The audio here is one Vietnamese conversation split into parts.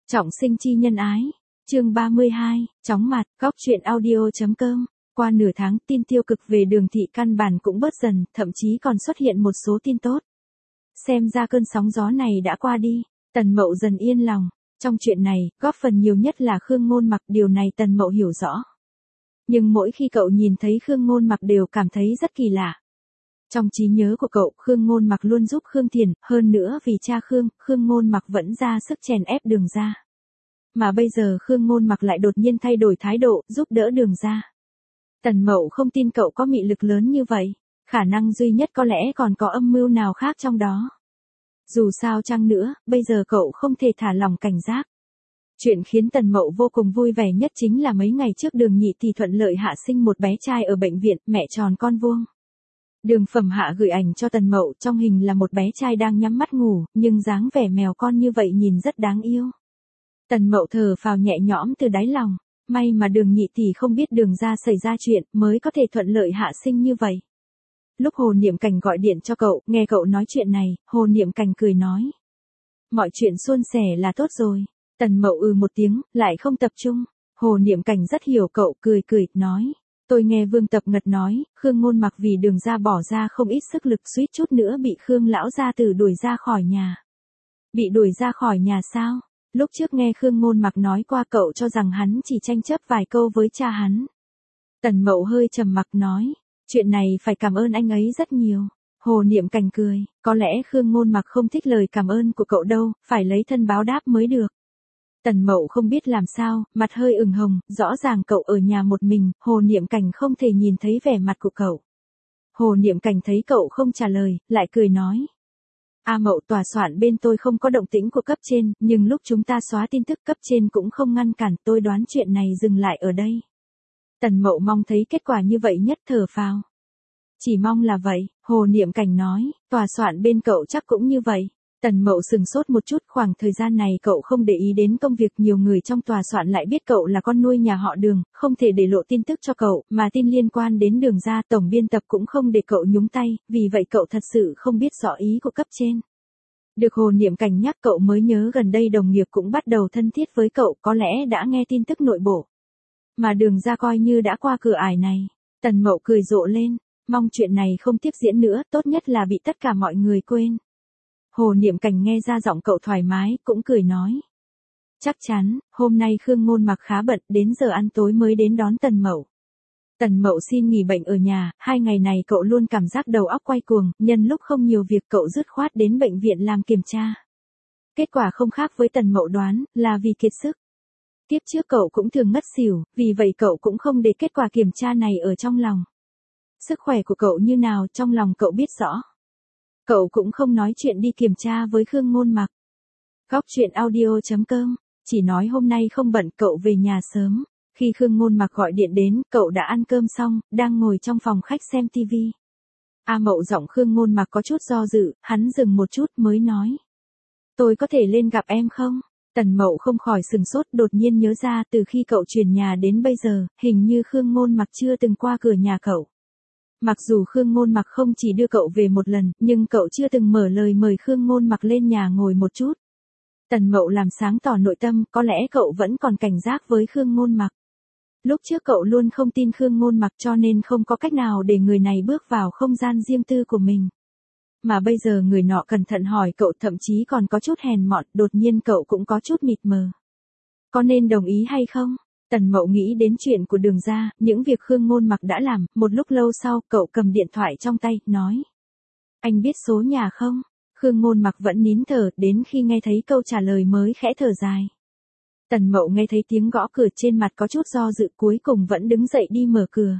Trọng sinh chi nhân ái. Chương 32, chóng mặt, góc truyện audio.com. Qua nửa tháng, tin tiêu cực về Đường Thị căn bản cũng bớt dần, thậm chí còn xuất hiện một số tin tốt. Xem ra cơn sóng gió này đã qua đi, Tần Mậu dần yên lòng. Trong chuyện này, góp phần nhiều nhất là Khương Ngôn Mặc, điều này Tần Mậu hiểu rõ. Nhưng mỗi khi cậu nhìn thấy Khương Ngôn Mặc đều cảm thấy rất kỳ lạ. Trong trí nhớ của cậu, Khương Ngôn Mặc luôn giúp Khương Thiền, hơn nữa vì cha Khương Ngôn Mặc vẫn ra sức chèn ép Đường Gia. Mà bây giờ Khương Ngôn Mặc lại đột nhiên thay đổi thái độ, giúp đỡ Đường Gia. Tần Mậu không tin cậu có mị lực lớn như vậy, khả năng duy nhất có lẽ còn có âm mưu nào khác trong đó. Dù sao chăng nữa, bây giờ cậu không thể thả lỏng cảnh giác. Chuyện khiến Tần Mậu vô cùng vui vẻ nhất chính là mấy ngày trước Đường Nhị thì thuận lợi hạ sinh một bé trai ở bệnh viện, mẹ tròn con vuông. Đường Phẩm Hạ gửi ảnh cho Tần Mậu, trong hình là một bé trai đang nhắm mắt ngủ, nhưng dáng vẻ mèo con như vậy nhìn rất đáng yêu. Tần Mậu thở phào nhẹ nhõm từ đáy lòng, may mà Đường Nhị thì không biết Đường Gia xảy ra chuyện, mới có thể thuận lợi hạ sinh như vậy. Lúc Hồ Niệm Cảnh gọi điện cho cậu, nghe cậu nói chuyện này, Hồ Niệm Cảnh cười nói: mọi chuyện suôn sẻ là tốt rồi. Tần Mậu một tiếng, lại không tập trung. Hồ Niệm Cảnh rất hiểu cậu, cười nói: tôi nghe Vương Tập Ngật nói, Khương Ngôn Mặc vì Đường Gia bỏ ra không ít sức lực, suýt chút nữa bị Khương lão gia tử đuổi ra khỏi nhà. Bị đuổi ra khỏi nhà sao? Lúc trước nghe Khương Ngôn Mặc nói qua, cậu cho rằng hắn chỉ tranh chấp vài câu với cha hắn. Tần Mậu hơi trầm mặc nói: chuyện này phải cảm ơn anh ấy rất nhiều. Hồ Niệm Cảnh cười: có lẽ Khương Ngôn Mặc không thích lời cảm ơn của cậu đâu, phải lấy thân báo đáp mới được. Tần Mậu không biết làm sao, mặt hơi ửng hồng, rõ ràng cậu ở nhà một mình, Hồ Niệm Cảnh không thể nhìn thấy vẻ mặt của cậu. Hồ Niệm Cảnh thấy cậu không trả lời, lại cười nói: A Mậu, tòa soạn bên tôi không có động tĩnh của cấp trên, nhưng lúc chúng ta xóa tin tức cấp trên cũng không ngăn cản, tôi đoán chuyện này dừng lại ở đây. Tần Mậu mong thấy kết quả như vậy nhất, thở phào. Chỉ mong là vậy, Hồ Niệm Cảnh nói, tòa soạn bên cậu chắc cũng như vậy. Tần Mậu sừng sốt một chút, khoảng thời gian này cậu không để ý đến công việc, nhiều người trong tòa soạn lại biết cậu là con nuôi nhà họ Đường, không thể để lộ tin tức cho cậu, mà tin liên quan đến Đường Gia tổng biên tập cũng không để cậu nhúng tay, vì vậy cậu thật sự không biết rõ ý của cấp trên. Được Hồ Niệm Cảnh nhắc cậu mới nhớ gần đây đồng nghiệp cũng bắt đầu thân thiết với cậu, có lẽ đã nghe tin tức nội bộ. Mà Đường Gia coi như đã qua cửa ải này. Tần Mậu cười rộ lên, mong chuyện này không tiếp diễn nữa, tốt nhất là bị tất cả mọi người quên. Hồ Niệm Cảnh nghe ra giọng cậu thoải mái, cũng cười nói: chắc chắn, hôm nay Khương Ngôn Mặc khá bận, đến giờ ăn tối mới đến đón Tần Mậu. Tần Mậu xin nghỉ bệnh ở nhà, 2 ngày này cậu luôn cảm giác đầu óc quay cuồng, nhân lúc không nhiều việc cậu dứt khoát đến bệnh viện làm kiểm tra. Kết quả không khác với Tần Mậu đoán, là vì kiệt sức. Tiếp trước cậu cũng thường ngất xỉu, vì vậy cậu cũng không để kết quả kiểm tra này ở trong lòng. Sức khỏe của cậu như nào trong lòng cậu biết rõ. Cậu cũng không nói chuyện đi kiểm tra với Khương Ngôn Mặc. Góc truyện audio.com, chỉ nói hôm nay không bận, cậu về nhà sớm. Khi Khương Ngôn Mặc gọi điện đến, cậu đã ăn cơm xong, đang ngồi trong phòng khách xem tivi. A Mậu, giọng Khương Ngôn Mặc có chút do dự, hắn dừng một chút mới nói: tôi có thể lên gặp em không? Tần Mậu không khỏi sừng sốt, đột nhiên nhớ ra từ khi cậu chuyển nhà đến bây giờ, hình như Khương Ngôn Mặc chưa từng qua cửa nhà cậu. Mặc dù Khương Ngôn Mặc không chỉ đưa cậu về một lần, nhưng cậu chưa từng mở lời mời Khương Ngôn Mặc lên nhà ngồi một chút. Tần Mậu làm sáng tỏ nội tâm, có lẽ cậu vẫn còn cảnh giác với Khương Ngôn Mặc. Lúc trước cậu luôn không tin Khương Ngôn Mặc, cho nên không có cách nào để người này bước vào không gian riêng tư của mình. Mà bây giờ người nọ cẩn thận hỏi cậu, thậm chí còn có chút hèn mọn, đột nhiên cậu cũng có chút mịt mờ. Có nên đồng ý hay không? Tần Mậu nghĩ đến chuyện của Đường Gia, những việc Khương Ngôn Mặc đã làm, một lúc lâu sau, cậu cầm điện thoại trong tay, nói: anh biết số nhà không? Khương Ngôn Mặc vẫn nín thở, đến khi nghe thấy câu trả lời mới khẽ thở dài. Tần Mậu nghe thấy tiếng gõ cửa, trên mặt có chút do dự, cuối cùng vẫn đứng dậy đi mở cửa.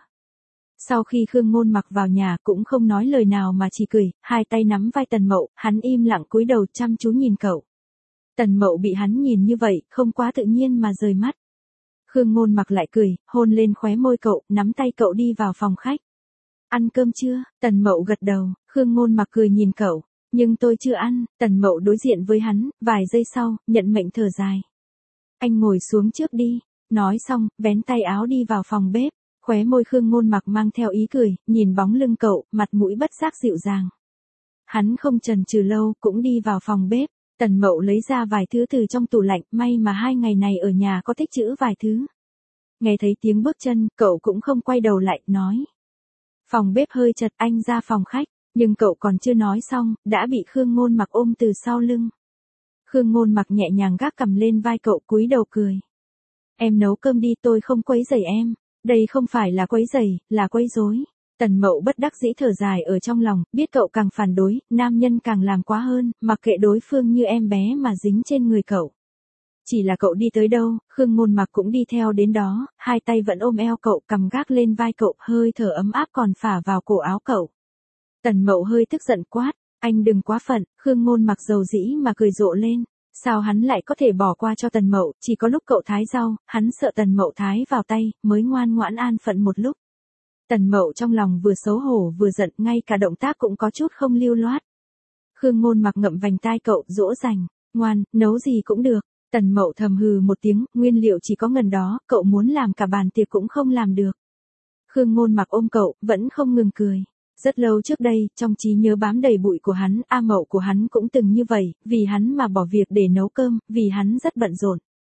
Sau khi Khương Ngôn Mặc vào nhà cũng không nói lời nào mà chỉ cười, hai tay nắm vai Tần Mậu, hắn im lặng cúi đầu chăm chú nhìn cậu. Tần Mậu bị hắn nhìn như vậy, không quá tự nhiên mà rời mắt. Khương Ngôn Mặc lại cười, hôn lên khóe môi cậu, nắm tay cậu đi vào phòng khách. Ăn cơm chưa? Tần Mậu gật đầu, Khương Ngôn Mặc cười nhìn cậu. Nhưng tôi chưa ăn. Tần Mậu đối diện với hắn, vài giây sau, nhận mệnh thở dài. Anh ngồi xuống trước đi. Nói xong, vén tay áo đi vào phòng bếp. Khóe môi Khương Ngôn Mặc mang theo ý cười, nhìn bóng lưng cậu, mặt mũi bất giác dịu dàng. Hắn không chần chừ lâu, cũng đi vào phòng bếp. Tần Mậu lấy ra vài thứ từ trong tủ lạnh, may mà 2 ngày này ở nhà có tích trữ vài thứ. Nghe thấy tiếng bước chân, cậu cũng không quay đầu lại, nói. Phòng bếp hơi chật, anh ra phòng khách, nhưng cậu còn chưa nói xong, đã bị Khương Ngôn Mặc ôm từ sau lưng. Khương Ngôn Mặc nhẹ nhàng gác cằm lên vai cậu, cúi đầu cười. Em nấu cơm đi, tôi không quấy rầy em. Đây không phải là quấy rầy, là quấy rối. Tần Mậu bất đắc dĩ thở dài ở trong lòng, biết cậu càng phản đối, nam nhân càng làm quá hơn, mặc kệ đối phương như em bé mà dính trên người cậu. Chỉ là cậu đi tới đâu, Khương Ngôn Mặc cũng đi theo đến đó, hai tay vẫn ôm eo cậu, cằm gác lên vai cậu, hơi thở ấm áp còn phả vào cổ áo cậu. Tần Mậu hơi tức giận quát, anh đừng quá phận. Khương Ngôn Mặc dầu dĩ mà cười rộ lên. Sao hắn lại có thể bỏ qua cho Tần Mậu, chỉ có lúc cậu thái rau, hắn sợ Tần Mậu thái vào tay, mới ngoan ngoãn an phận một lúc. Tần Mậu trong lòng vừa xấu hổ vừa giận, ngay cả động tác cũng có chút không lưu loát. Khương Ngôn Mặc ngậm vành tai cậu, dỗ dành, ngoan, nấu gì cũng được. Tần Mậu thầm hừ một tiếng, nguyên liệu chỉ có ngần đó, cậu muốn làm cả bàn tiệc cũng không làm được. Khương Ngôn Mặc ôm cậu, vẫn không ngừng cười. Rất lâu trước đây, trong trí nhớ bám đầy bụi của hắn, A Mậu của hắn cũng từng như vậy, vì hắn mà bỏ việc để nấu cơm, vì hắn rất bận rộn.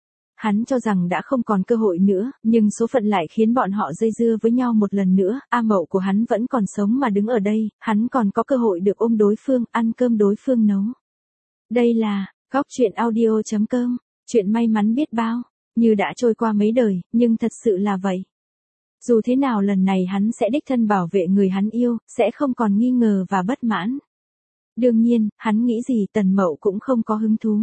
Hắn cho rằng đã không còn cơ hội nữa, nhưng số phận lại khiến bọn họ dây dưa với nhau một lần nữa, A Mậu của hắn vẫn còn sống mà đứng ở đây, hắn còn có cơ hội được ôm đối phương, ăn cơm đối phương nấu. Đây là, Góc Chuyện Audio.com, chuyện may mắn biết bao, như đã trôi qua mấy đời, nhưng thật sự là vậy. Dù thế nào lần này hắn sẽ đích thân bảo vệ người hắn yêu, sẽ không còn nghi ngờ và bất mãn. Đương nhiên, hắn nghĩ gì Tần Mậu cũng không có hứng thú.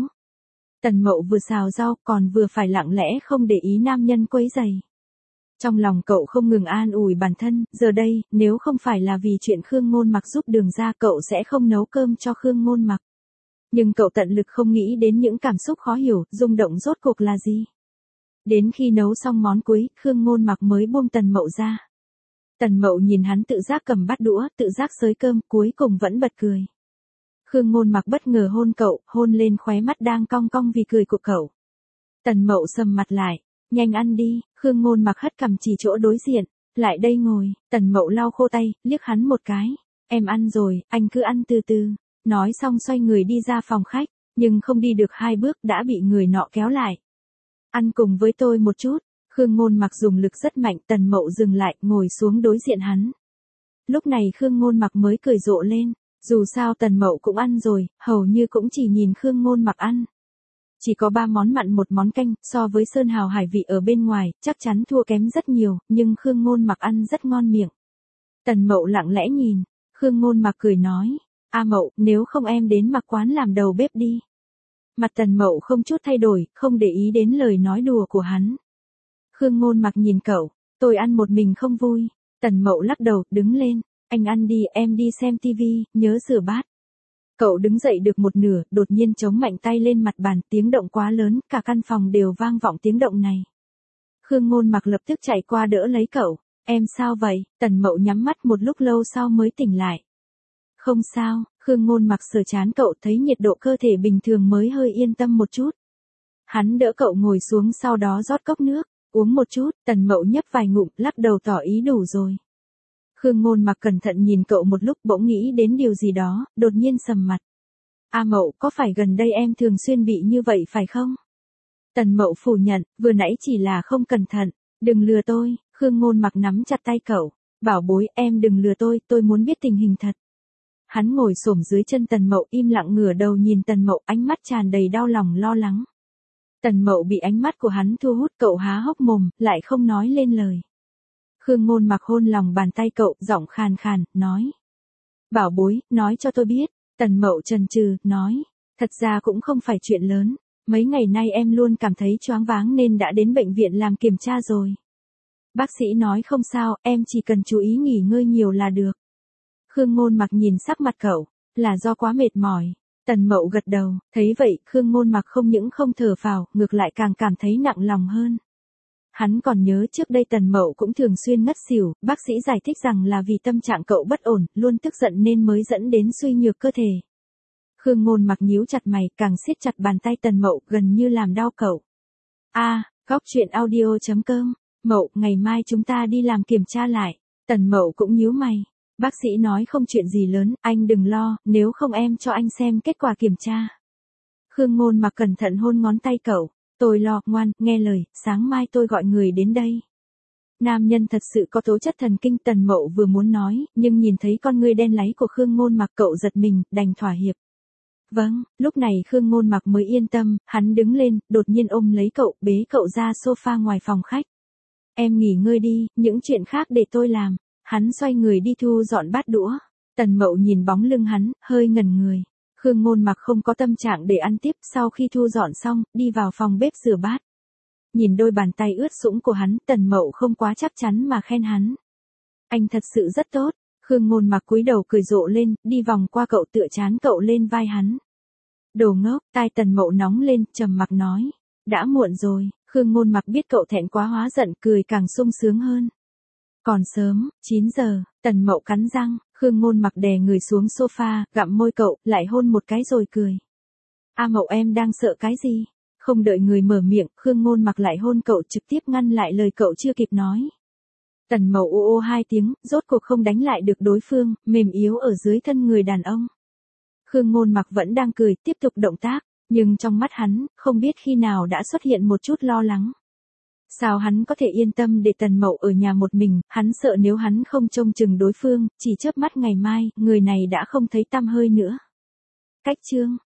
Tần Mậu vừa xào rau còn vừa phải lặng lẽ không để ý nam nhân quấy rầy. Trong lòng cậu không ngừng an ủi bản thân, giờ đây, nếu không phải là vì chuyện Khương Ngôn Mặc giúp Đường ra cậu sẽ không nấu cơm cho Khương Ngôn Mặc. Nhưng cậu tận lực không nghĩ đến những cảm xúc khó hiểu, rung động rốt cuộc là gì. Đến khi nấu xong món cuối, Khương Ngôn Mặc mới buông Tần Mậu ra. Tần Mậu nhìn hắn tự giác cầm bát đũa, tự giác xới cơm, cuối cùng vẫn bật cười. Khương Ngôn Mặc bất ngờ hôn cậu, hôn lên khóe mắt đang cong cong vì cười của cậu. Tần Mậu sầm mặt lại, nhanh ăn đi. Khương Ngôn Mặc hất cằm chỉ chỗ đối diện, lại đây ngồi. Tần Mậu lau khô tay, liếc hắn một cái, em ăn rồi, anh cứ ăn từ từ. Nói xong xoay người đi ra phòng khách, nhưng không đi được 2 bước đã bị người nọ kéo lại. Ăn cùng với tôi một chút. Khương Ngôn Mặc dùng lực rất mạnh, Tần Mậu dừng lại, ngồi xuống đối diện hắn. Lúc này Khương Ngôn Mặc mới cười rộ lên. Dù sao Tần Mậu cũng ăn rồi, hầu như cũng chỉ nhìn Khương Ngôn Mặc ăn. Chỉ có 3 món mặn 1 món canh, so với sơn hào hải vị ở bên ngoài, chắc chắn thua kém rất nhiều, nhưng Khương Ngôn Mặc ăn rất ngon miệng. Tần Mậu lặng lẽ nhìn, Khương Ngôn Mặc cười nói, A Mậu, nếu không em đến Mặc quán làm đầu bếp đi. Mặt Tần Mậu không chút thay đổi, không để ý đến lời nói đùa của hắn. Khương Ngôn Mặc nhìn cậu, tôi ăn một mình không vui. Tần Mậu lắc đầu, đứng lên. Anh ăn đi, em đi xem tivi, nhớ rửa bát. Cậu đứng dậy được một nửa, đột nhiên chống mạnh tay lên mặt bàn, tiếng động quá lớn, cả căn phòng đều vang vọng tiếng động này. Khương Ngôn Mặc lập tức chạy qua đỡ lấy cậu. Em sao vậy? Tần Mậu nhắm mắt một lúc lâu sau mới tỉnh lại. Không sao. Khương Ngôn Mặc sờ trán cậu, thấy nhiệt độ cơ thể bình thường mới hơi yên tâm một chút. Hắn đỡ cậu ngồi xuống, sau đó rót cốc nước, uống một chút. Tần Mậu nhấp vài ngụm, lắc đầu tỏ ý đủ rồi. Khương Ngôn Mặc cẩn thận nhìn cậu một lúc, bỗng nghĩ đến điều gì đó, đột nhiên sầm mặt. A Mậu, có phải gần đây em thường xuyên bị như vậy phải không? Tần Mậu phủ nhận, vừa nãy chỉ là không cẩn thận. Đừng lừa tôi. Khương Ngôn Mặc nắm chặt tay cậu. Bảo bối, em đừng lừa tôi muốn biết tình hình thật. Hắn ngồi xổm dưới chân Tần Mậu, im lặng ngửa đầu nhìn Tần Mậu, ánh mắt tràn đầy đau lòng lo lắng. Tần Mậu bị ánh mắt của hắn thu hút, cậu há hốc mồm, lại không nói lên lời. Khương Ngôn Mặc hôn lòng bàn tay cậu, giọng khàn khàn, nói. Bảo bối, nói cho tôi biết. Tần Mậu chần chừ, nói. Thật ra cũng không phải chuyện lớn. Mấy ngày nay em luôn cảm thấy choáng váng nên đã đến bệnh viện làm kiểm tra rồi. Bác sĩ nói không sao, em chỉ cần chú ý nghỉ ngơi nhiều là được. Khương Ngôn Mặc nhìn sắc mặt cậu, là do quá mệt mỏi. Tần Mậu gật đầu, thấy vậy, Khương Ngôn Mặc không những không thở phào, ngược lại càng cảm thấy nặng lòng hơn. Hắn còn nhớ trước đây Tần Mậu cũng thường xuyên ngất xỉu, bác sĩ giải thích rằng là vì tâm trạng cậu bất ổn, luôn tức giận nên mới dẫn đến suy nhược cơ thể. Khương Ngôn Mặc nhíu chặt mày, càng siết chặt bàn tay Tần Mậu, gần như làm đau cậu. Góc Chuyện Audio.com, Mậu, ngày mai chúng ta đi làm kiểm tra lại. Tần Mậu cũng nhíu mày. Bác sĩ nói không chuyện gì lớn, anh đừng lo, nếu không em cho anh xem kết quả kiểm tra. Khương Ngôn Mặc cẩn thận hôn ngón tay cậu. Tôi lo, ngoan, nghe lời, sáng mai tôi gọi người đến đây. Nam nhân thật sự có tố chất thần kinh. Tần Mậu vừa muốn nói, nhưng nhìn thấy con ngươi đen láy của Khương Ngôn Mặc cậu giật mình, đành thỏa hiệp. Vâng, lúc này Khương Ngôn Mặc mới yên tâm, hắn đứng lên, đột nhiên ôm lấy cậu, bế cậu ra sofa ngoài phòng khách. Em nghỉ ngơi đi, những chuyện khác để tôi làm. Hắn xoay người đi thu dọn bát đũa. Tần Mậu nhìn bóng lưng hắn, hơi ngẩn người. Khương Ngôn Mặc không có tâm trạng để ăn tiếp, sau khi thu dọn xong, đi vào phòng bếp rửa bát. Nhìn đôi bàn tay ướt sũng của hắn, Tần Mậu không quá chắc chắn mà khen hắn. Anh thật sự rất tốt. Khương Ngôn Mặc cúi đầu cười rộ lên, đi vòng qua cậu tựa trán cậu lên vai hắn. Đồ ngốc, tai Tần Mậu nóng lên, trầm mặc nói. Đã muộn rồi. Khương Ngôn Mặc biết cậu thẹn quá hóa giận, cười càng sung sướng hơn. Còn sớm, 9 giờ, Tần Mậu cắn răng, Khương Ngôn Mặc đè người xuống sofa, gặm môi cậu, lại hôn một cái rồi cười. A Mậu em đang sợ cái gì? Không đợi người mở miệng, Khương Ngôn Mặc lại hôn cậu trực tiếp ngăn lại lời cậu chưa kịp nói. Tần Mậu ô ô hai tiếng, rốt cuộc không đánh lại được đối phương, mềm yếu ở dưới thân người đàn ông. Khương Ngôn Mặc vẫn đang cười, tiếp tục động tác, nhưng trong mắt hắn, không biết khi nào đã xuất hiện một chút lo lắng. Sao hắn có thể yên tâm để Tần Mậu ở nhà một mình, hắn sợ nếu hắn không trông chừng đối phương, chỉ chớp mắt ngày mai, người này đã không thấy tăm hơi nữa. Cách chương